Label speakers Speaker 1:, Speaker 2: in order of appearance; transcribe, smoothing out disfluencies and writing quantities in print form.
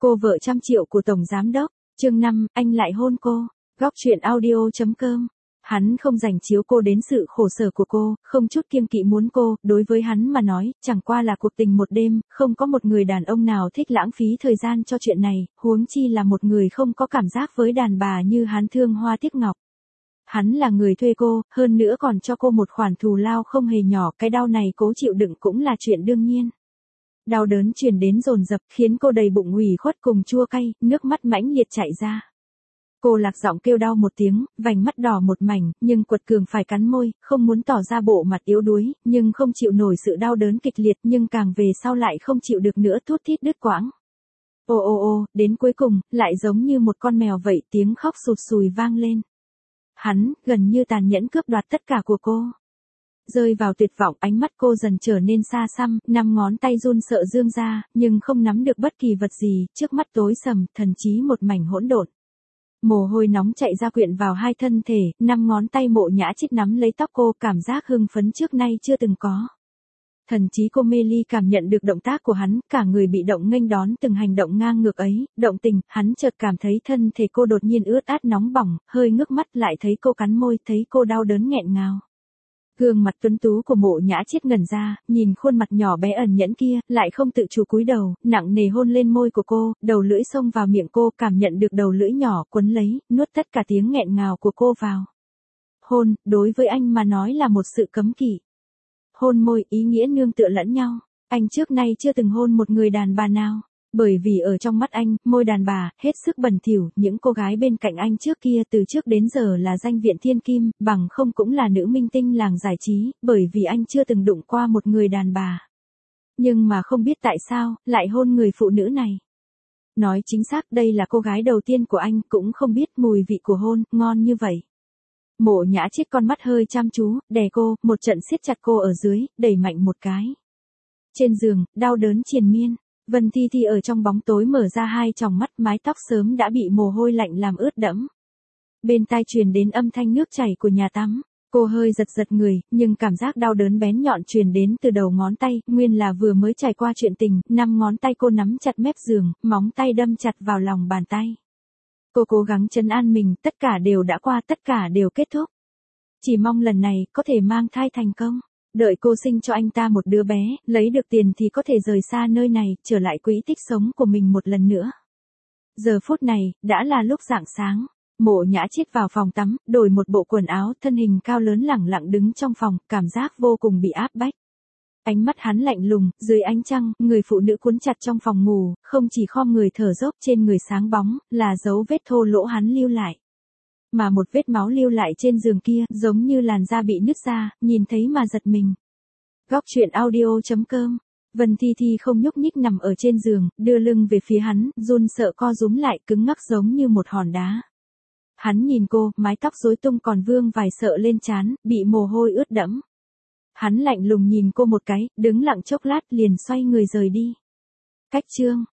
Speaker 1: Cô vợ trăm triệu của Tổng Giám Đốc. Chương 5, anh lại hôn cô. Góc truyện audio.com. Hắn không dành chiếu cô đến sự khổ sở của cô, không chút kiêng kỵ muốn cô, đối với hắn mà nói, chẳng qua là cuộc tình một đêm, không có một người đàn ông nào thích lãng phí thời gian cho chuyện này, huống chi là một người không có cảm giác với đàn bà như hắn thương hoa tiếc ngọc. Hắn là người thuê cô, hơn nữa còn cho cô một khoản thù lao không hề nhỏ, cái đau này cố chịu đựng cũng là chuyện đương nhiên. Đau đớn truyền đến dồn dập, khiến cô đầy bụng ủy khuất cùng chua cay, nước mắt mãnh liệt chảy ra. Cô lạc giọng kêu đau một tiếng, vành mắt đỏ một mảnh, nhưng quật cường phải cắn môi, không muốn tỏ ra bộ mặt yếu đuối, nhưng không chịu nổi sự đau đớn kịch liệt, nhưng càng về sau lại không chịu được nữa, thút thít đứt quãng. Ô ô ô, đến cuối cùng, lại giống như một con mèo vậy, tiếng khóc sụt sùi vang lên. Hắn, gần như tàn nhẫn cướp đoạt tất cả của cô. Rơi vào tuyệt vọng, ánh mắt cô dần trở nên xa xăm, 5 ngón tay run sợ dương ra, nhưng không nắm được bất kỳ vật gì, trước mắt tối sầm, thần trí một mảnh hỗn độn. Mồ hôi nóng chạy ra quyện vào hai thân thể, 5 ngón tay Mộ Nhã Chít nắm lấy tóc cô, cảm giác hưng phấn trước nay chưa từng có. Thần trí cô mê ly cảm nhận được động tác của hắn, cả người bị động nghênh đón từng hành động ngang ngược ấy, động tình, hắn chợt cảm thấy thân thể cô đột nhiên ướt át nóng bỏng, hơi ngước mắt lại thấy cô cắn môi, thấy cô đau đớn nghẹn ngào. Gương mặt tuấn tú của Mộ Nhã Chít ngẩn ra, nhìn khuôn mặt nhỏ bé ẩn nhẫn kia, lại không tự chủ cúi đầu, nặng nề hôn lên môi của cô, đầu lưỡi xông vào miệng cô, cảm nhận được đầu lưỡi nhỏ quấn lấy, nuốt tất cả tiếng nghẹn ngào của cô vào. Hôn, đối với anh mà nói là một sự cấm kỵ. Hôn môi, ý nghĩa nương tựa lẫn nhau. Anh trước nay chưa từng hôn một người đàn bà nào. Bởi vì ở trong mắt anh, môi đàn bà, hết sức bẩn thỉu, những cô gái bên cạnh anh trước kia từ trước đến giờ là danh viện thiên kim, bằng không cũng là nữ minh tinh làng giải trí, bởi vì anh chưa từng đụng qua một người đàn bà. Nhưng mà không biết tại sao, lại hôn người phụ nữ này. Nói chính xác đây là cô gái đầu tiên của anh, cũng không biết mùi vị của hôn, ngon như vậy. Mộ Nhã Chít con mắt hơi chăm chú, đè cô, một trận siết chặt cô ở dưới, đẩy mạnh một cái. Trên giường, đau đớn triền miên. Vân Thi Thi ở trong bóng tối mở ra hai tròng mắt, mái tóc sớm đã bị mồ hôi lạnh làm ướt đẫm. Bên tai truyền đến âm thanh nước chảy của nhà tắm. Cô hơi giật giật người, nhưng cảm giác đau đớn bén nhọn truyền đến từ đầu ngón tay, nguyên là vừa mới trải qua chuyện tình, 5 ngón tay cô nắm chặt mép giường, móng tay đâm chặt vào lòng bàn tay. Cô cố gắng trấn an mình, tất cả đều đã qua, tất cả đều kết thúc. Chỉ mong lần này có thể mang thai thành công. Đợi cô sinh cho anh ta một đứa bé, lấy được tiền thì có thể rời xa nơi này, trở lại quỹ tích sống của mình một lần nữa. Giờ phút này, đã là lúc rạng sáng. Mộ Nhã Chít vào phòng tắm, đổi một bộ quần áo, thân hình cao lớn lẳng lặng đứng trong phòng, cảm giác vô cùng bị áp bách. Ánh mắt hắn lạnh lùng, dưới ánh trăng, người phụ nữ cuốn chặt trong phòng ngủ, không chỉ khom người thở dốc, trên người sáng bóng, là dấu vết thô lỗ hắn lưu lại. Mà một vết máu lưu lại trên giường kia, giống như làn da bị nứt ra, nhìn thấy mà giật mình. Góc truyện audio.com. Vân Thi Thi không nhúc nhích nằm ở trên giường, đưa lưng về phía hắn, run sợ co rúm lại, cứng ngắc giống như một hòn đá. Hắn nhìn cô, mái tóc rối tung còn vương vài sợi lên trán, bị mồ hôi ướt đẫm. Hắn lạnh lùng nhìn cô một cái, đứng lặng chốc lát liền xoay người rời đi. Cách chương